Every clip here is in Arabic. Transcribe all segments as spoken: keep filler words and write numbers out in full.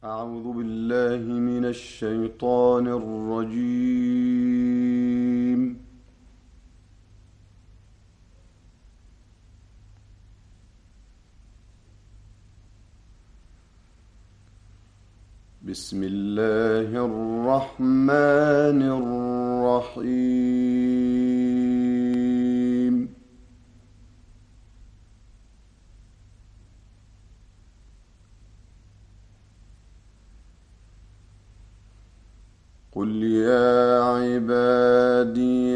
أعوذ بالله من الشيطان الرجيم. بسم الله الرحمن الرحيم. قل يا عبادي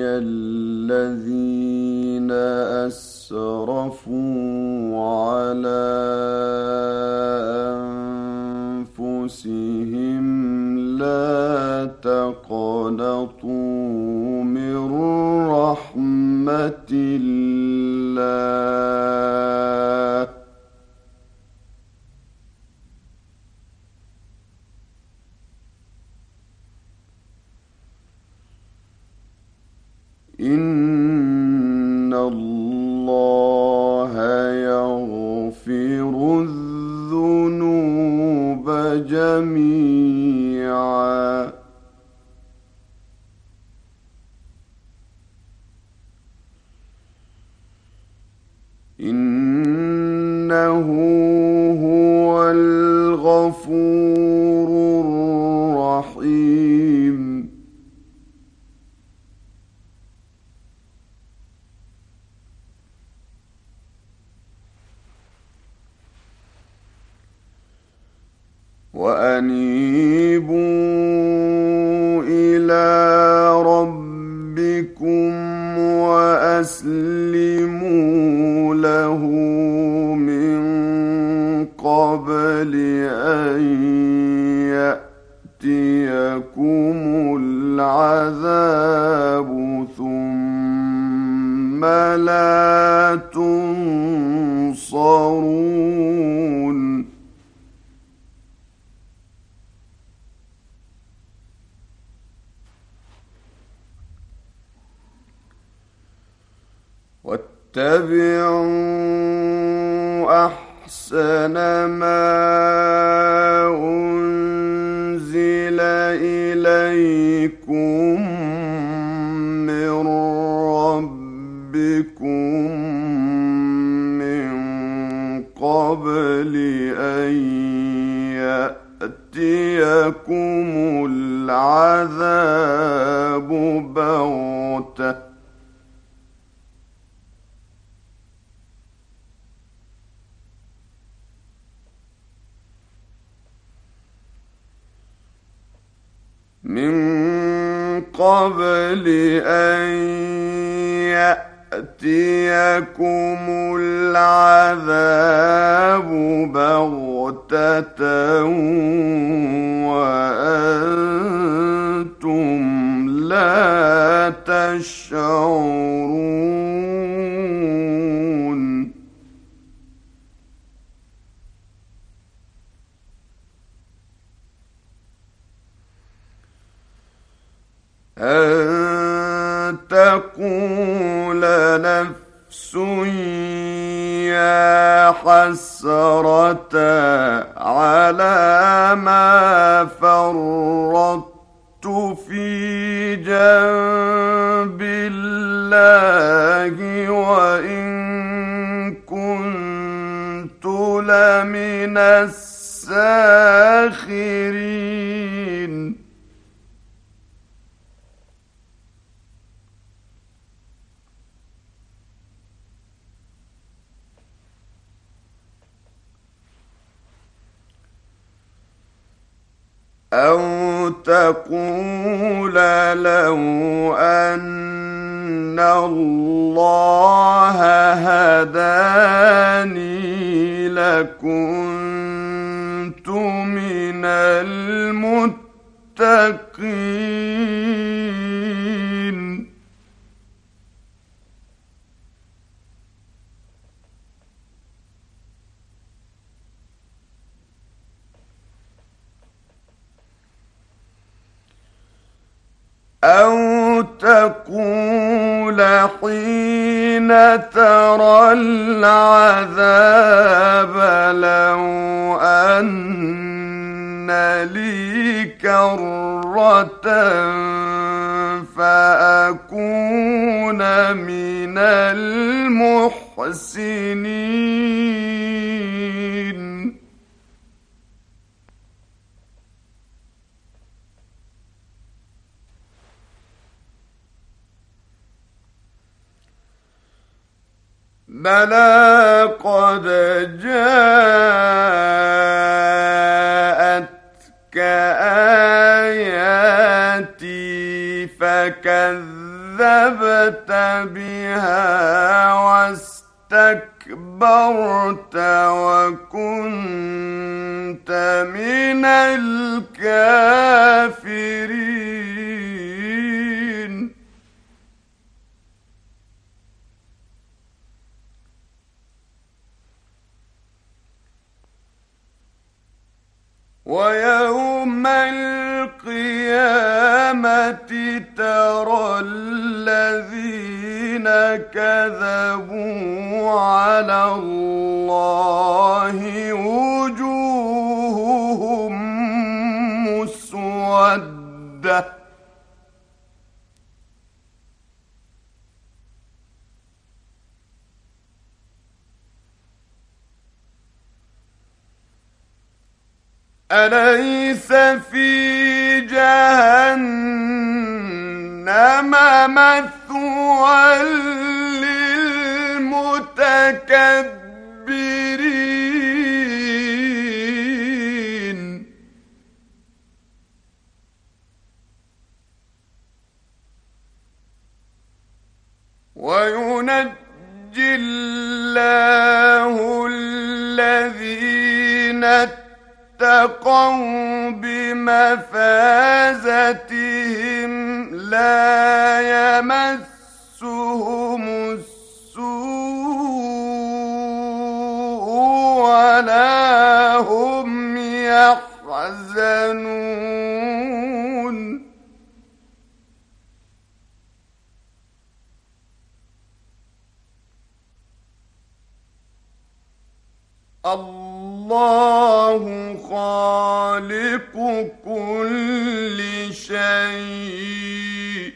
الذين أسرفوا على أنفسهم لا تقنطوا من رحمة الله إن الله يغفر الذنوب جميعا إنه هو الغفور الرحيم. وأنيبوا إلى ربكم وأسلموا له من قبل أن يأتيكم العذاب ثم لا تنصرون. واتبعوا أحسن ما أنزل إليكم من ربكم من قبل أن يأتيكم العذاب بغتة من قبل أن يأتيكم العذاب بغتة وأنتم لا تشعرون. أن تقول نفس يا حسرة على ما فرطت في جنب الله وإن كنت لمن الساخرين. أو تقول لو أن الله هداني لكنت من المتقين. أو تقول حين ترى العذاب لو أن لي كرة فأكون من المحسنين بلى قد جاءتك آياتي فكذبت بها واستكبرت وكنت من الكافرين ويوم القيامة ترى الذين كذبوا على الله وجوههم مسودة أليس في جهنم مثوى للمتكبرين وينجي الله الذين اتقوا بمفازتهم لا يمسهم السوء ولا هم يحزنون الله خالق كل شيء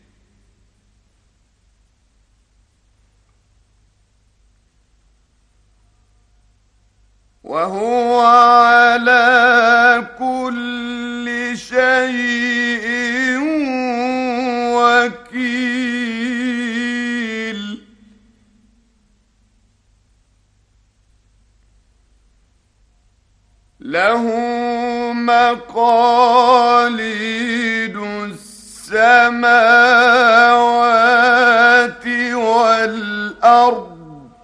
وهو على كل شيء وكيل له مقاليد السماوات والأرض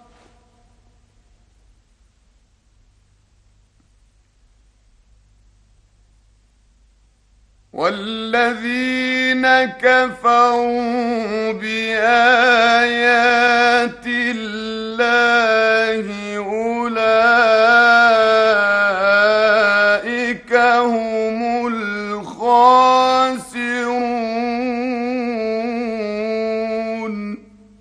والذين كفروا بآيات الله أولئك هم الخاسرون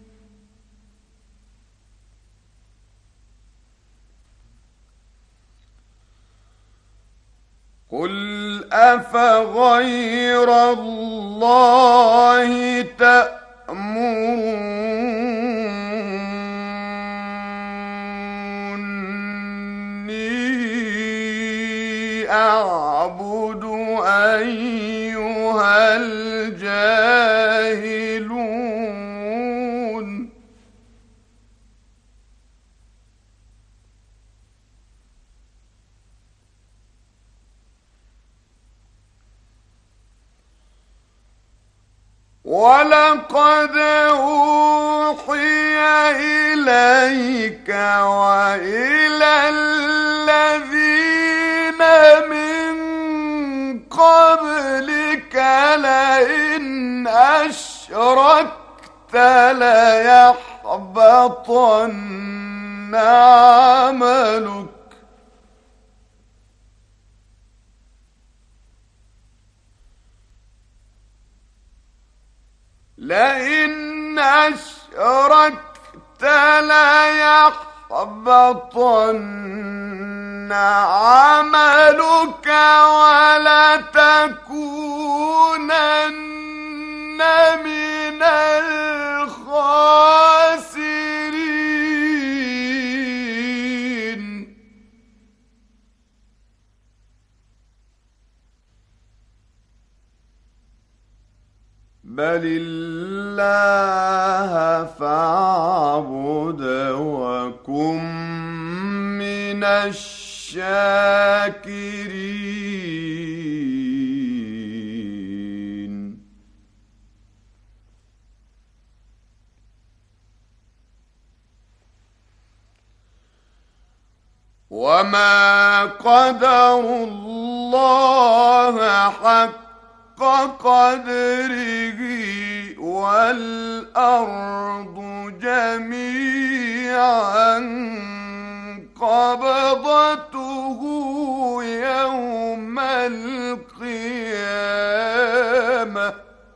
قل أفغير الله تأمروني أعبد أيها الجاهلون ولقد أوحي إليك وإلى الذين من قبلك لئن أشركت ليحبطن عملك لئن أشركت ليحبطن عملك ولا تكونن من الخاسرين. بل الله فاعبد وكن من الشاكرين. وما قدروا الله حق قدره والأرض جميعا قبضته يوم القيامة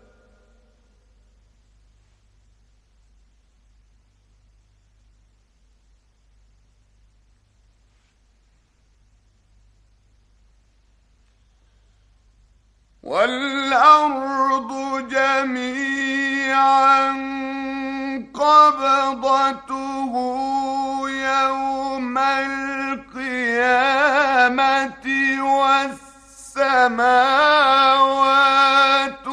والأرض جميعا قبضته يوم القيامة والسماوات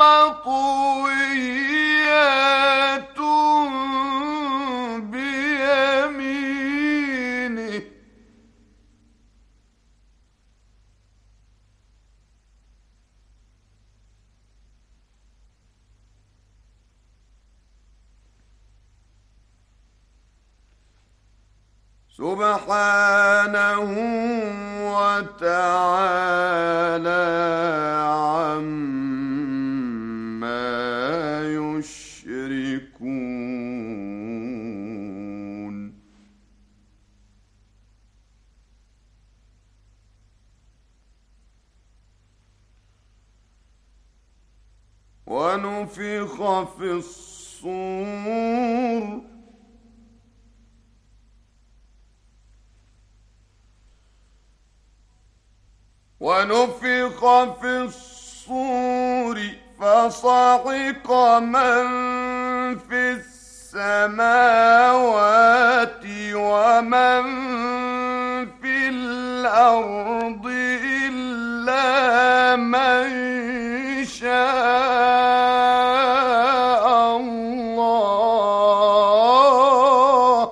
مطويات بيمينه سبحانه وتعالى عما يشركون. ونفخ في الصور ونفخ في الصور فصعق من في السماوات ومن في الأرض إلا من شاء الله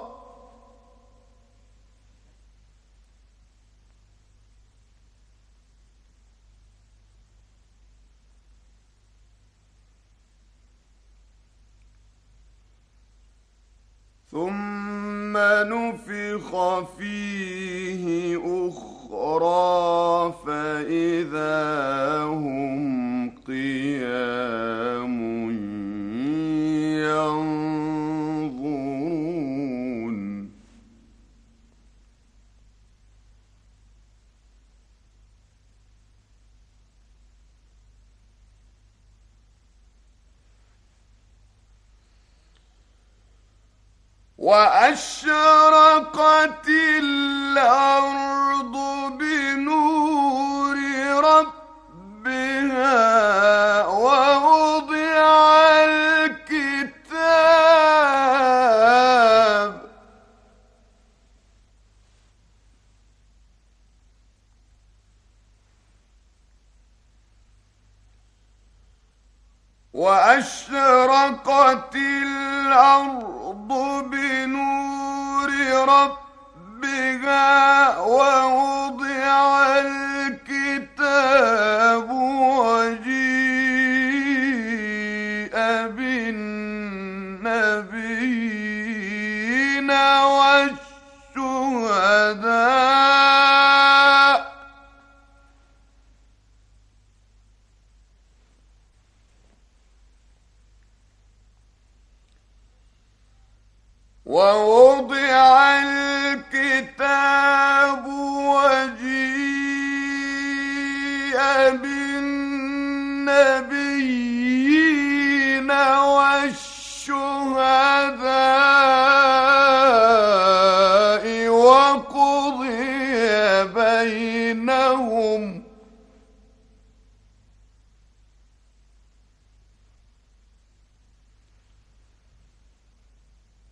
ثم نفخ فيه أخرى فإذا هم قيام ينظرون. وأشرقت الأرض بنور ربها ووضع الكتاب وأشرقت الأرض بنور ربها ووضع الكتاب وجيء بالنبيين والشهداء ووضع الكتاب وجيء بالنبيين والشهداء وقضي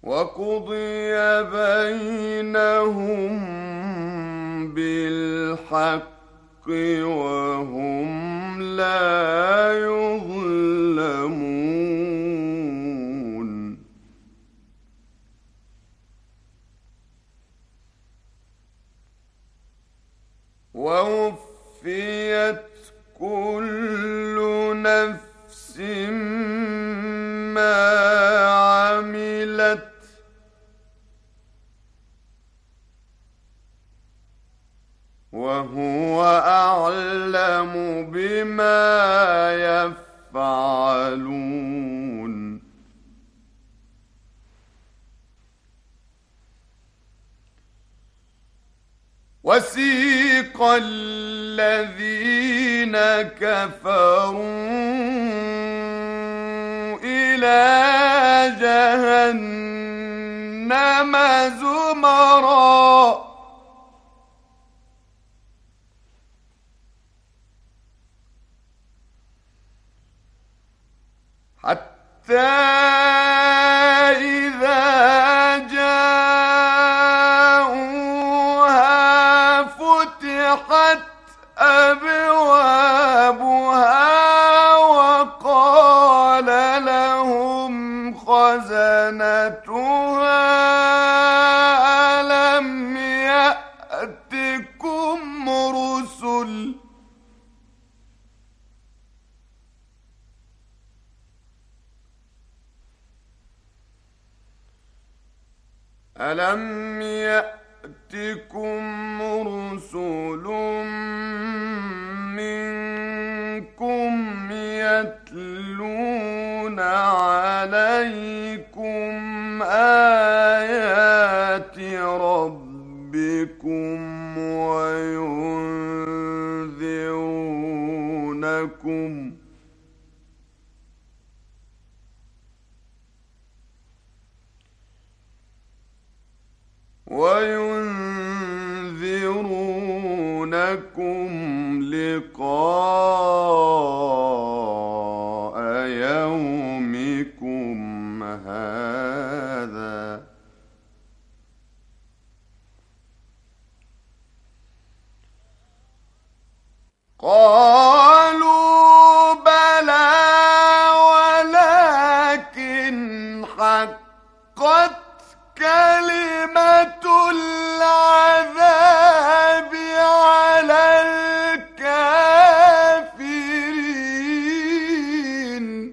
وقضي بينهم بالحق وهم لا يظلمون ووفيت كل نفس ما عملت وهو أعلم بما يفعلون وسيق الذين كفروا إلى جهنم زمرًا حتى إذا جاءوها فتحت أبوابها وقال لهم خزنتها ألم يأتكم رسل ألم يأتكم رسل منكم يتلون عليكم آيات ربكم وينذرونكم وينذرونكم لقاء يومكم هذا قالوا بلى ولكن حقت كلمة العذاب على الكافرين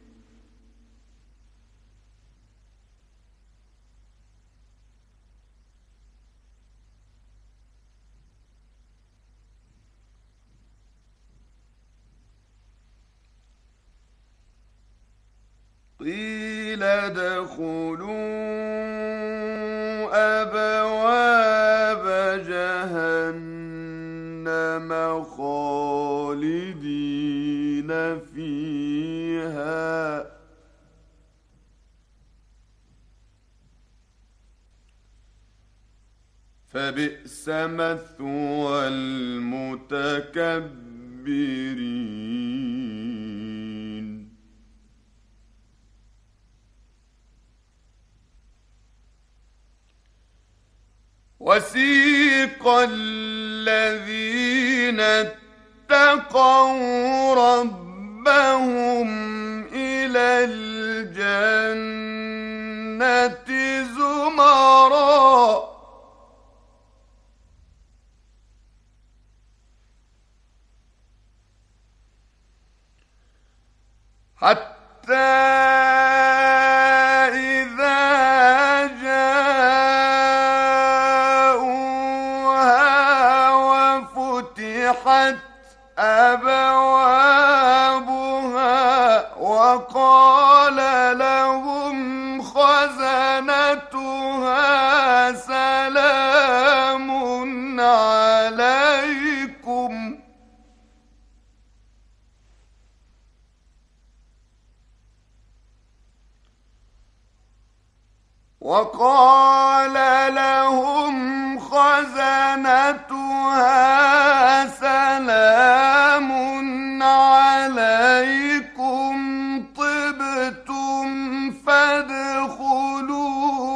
قيل ادخلوا أبواب جهنم خالدين فيها فبئس مثوى المتكبرين وسيق الذين اتقوا ربهم إلى الجنة زمرًا حتى إذا جاءوها وفتحت أبوابها وقال لهم خزنتها سلام عليكم وقال لهم خزنتها سلام عليكم طبتم فادخلوها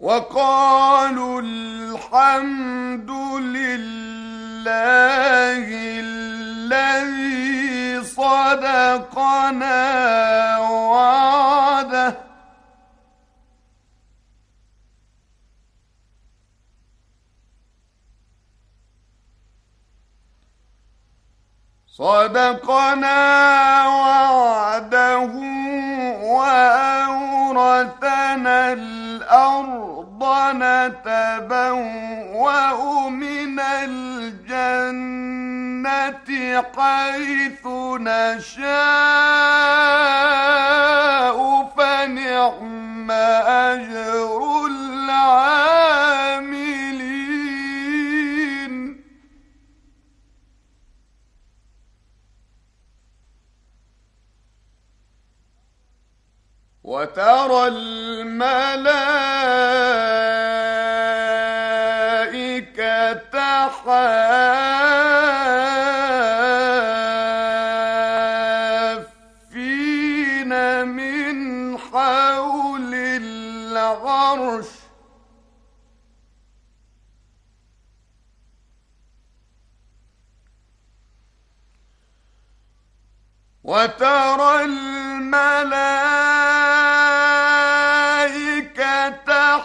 وقالوا الحمد لله الذي صدقنا وعده صدقنا وعده وأورثنا الأرض نتبوأ من الجنة حيث نشاء فنعم أجر العاملين وترى الملائكة حافين من حول العرش وترى الملائكة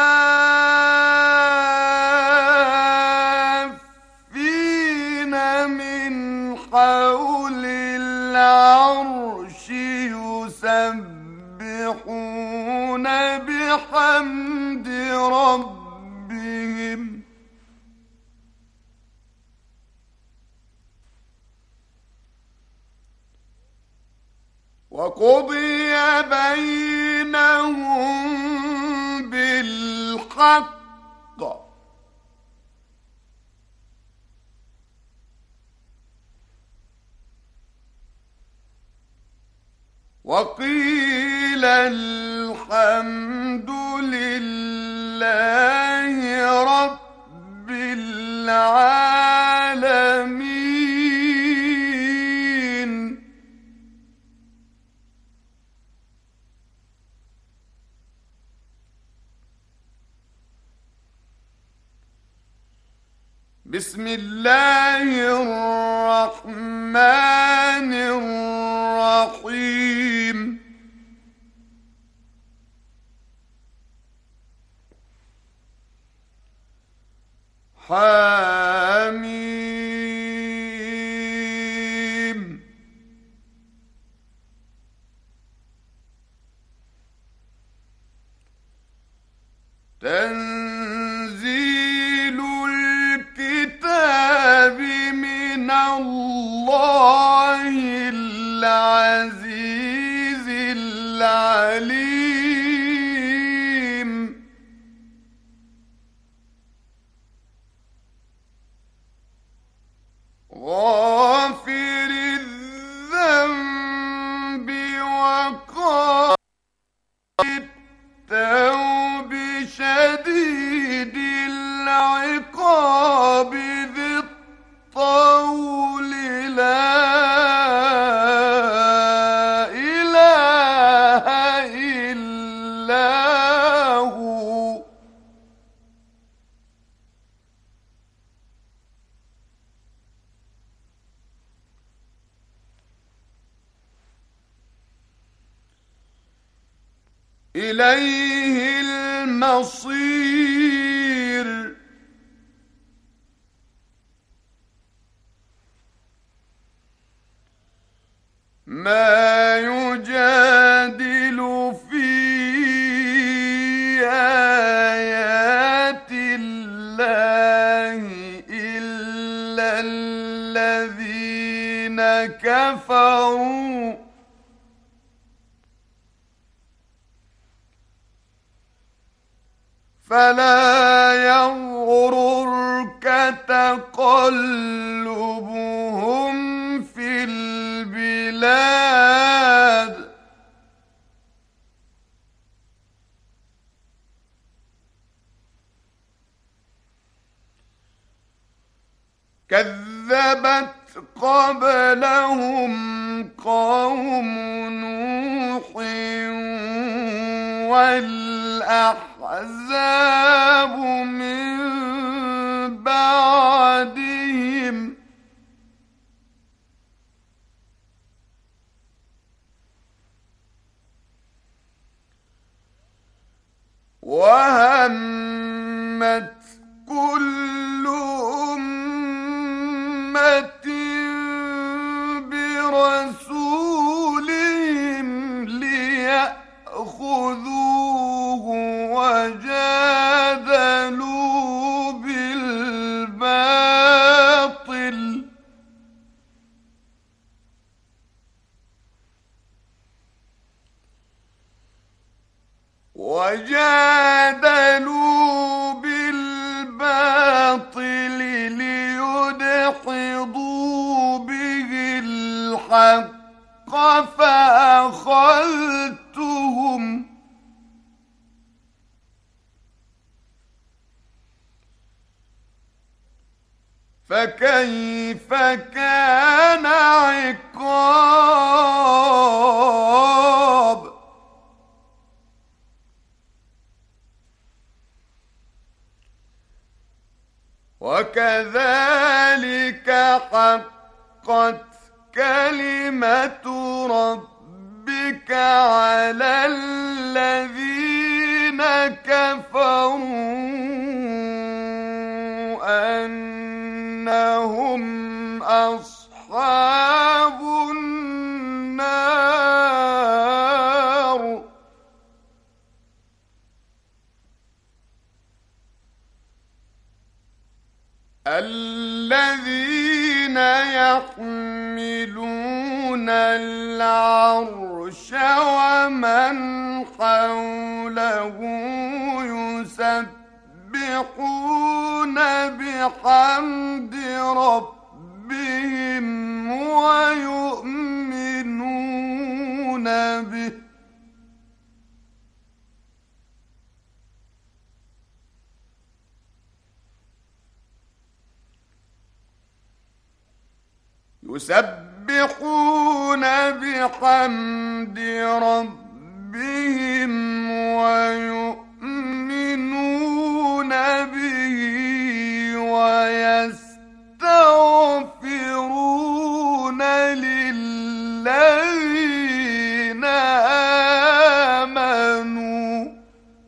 حافين من حول العرش يسبحون بحمد ربهم وقضي بينهم بالحق وقيل الحمد لله رب العالمين بسم الله الرحمن الرحيم حميم تنزيل الكتاب من الله العزيز العليم غافر الذنب وقابل التوب شديد العقاب ذي الطول لا إله إلا هو إليه المصير ما يجادل في آيات الله إلا الذين كفروا فلا يغررك تقلبهم في البلاد كذبت قبلهم قوم نوح والأحقاف الأحزاب من بعدهم وهمت كل أمة برسولهم ليأخذوه وجادلوا بالباطل وجادلوا بالباطل ليدحضوا به الحق فأخذتهم فكيف كان عقاب وكذلك حقت كلمة ربك على الذين كفروا أنهم أصحاب النار الذين يحملون العرش ومن حوله يسبحون بحمد ربهم ويؤمنون به يسبحون بحمد ربهم ويؤمنون به ويستغفرون للذين آمنوا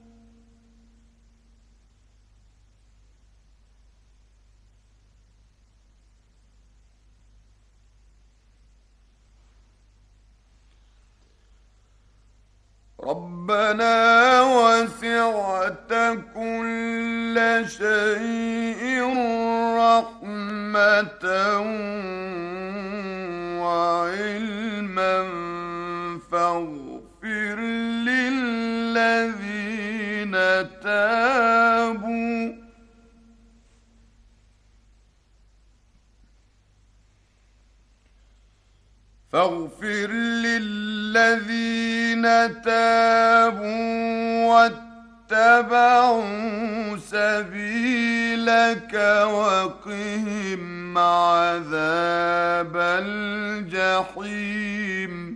ربنا وسعت كل شيء رحمة وعلما فاغفر للذين تابوا فاغفر للذين تابوا واتبعوا سبيلك وقهم عذاب الجحيم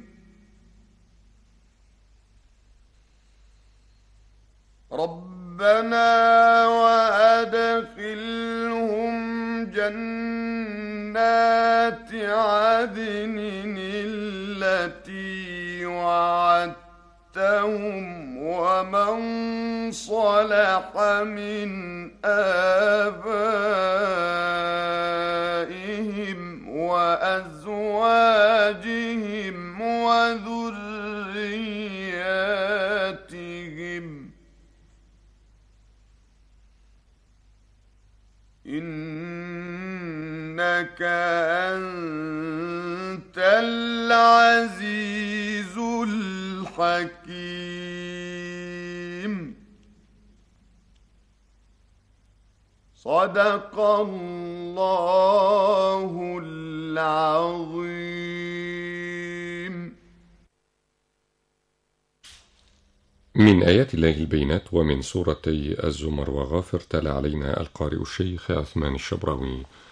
ربنا وأدخلهم جنات عدن التي وعدتهم ومن صلح من آبائهم وأزواجهم وذرياتهم إنك أنت العزيز الحكيم صدق الله العظيم. من آيات الله البينات ومن سورتي الزمر وغافر تلا علينا القارئ الشيخ عثمان الشبراوي.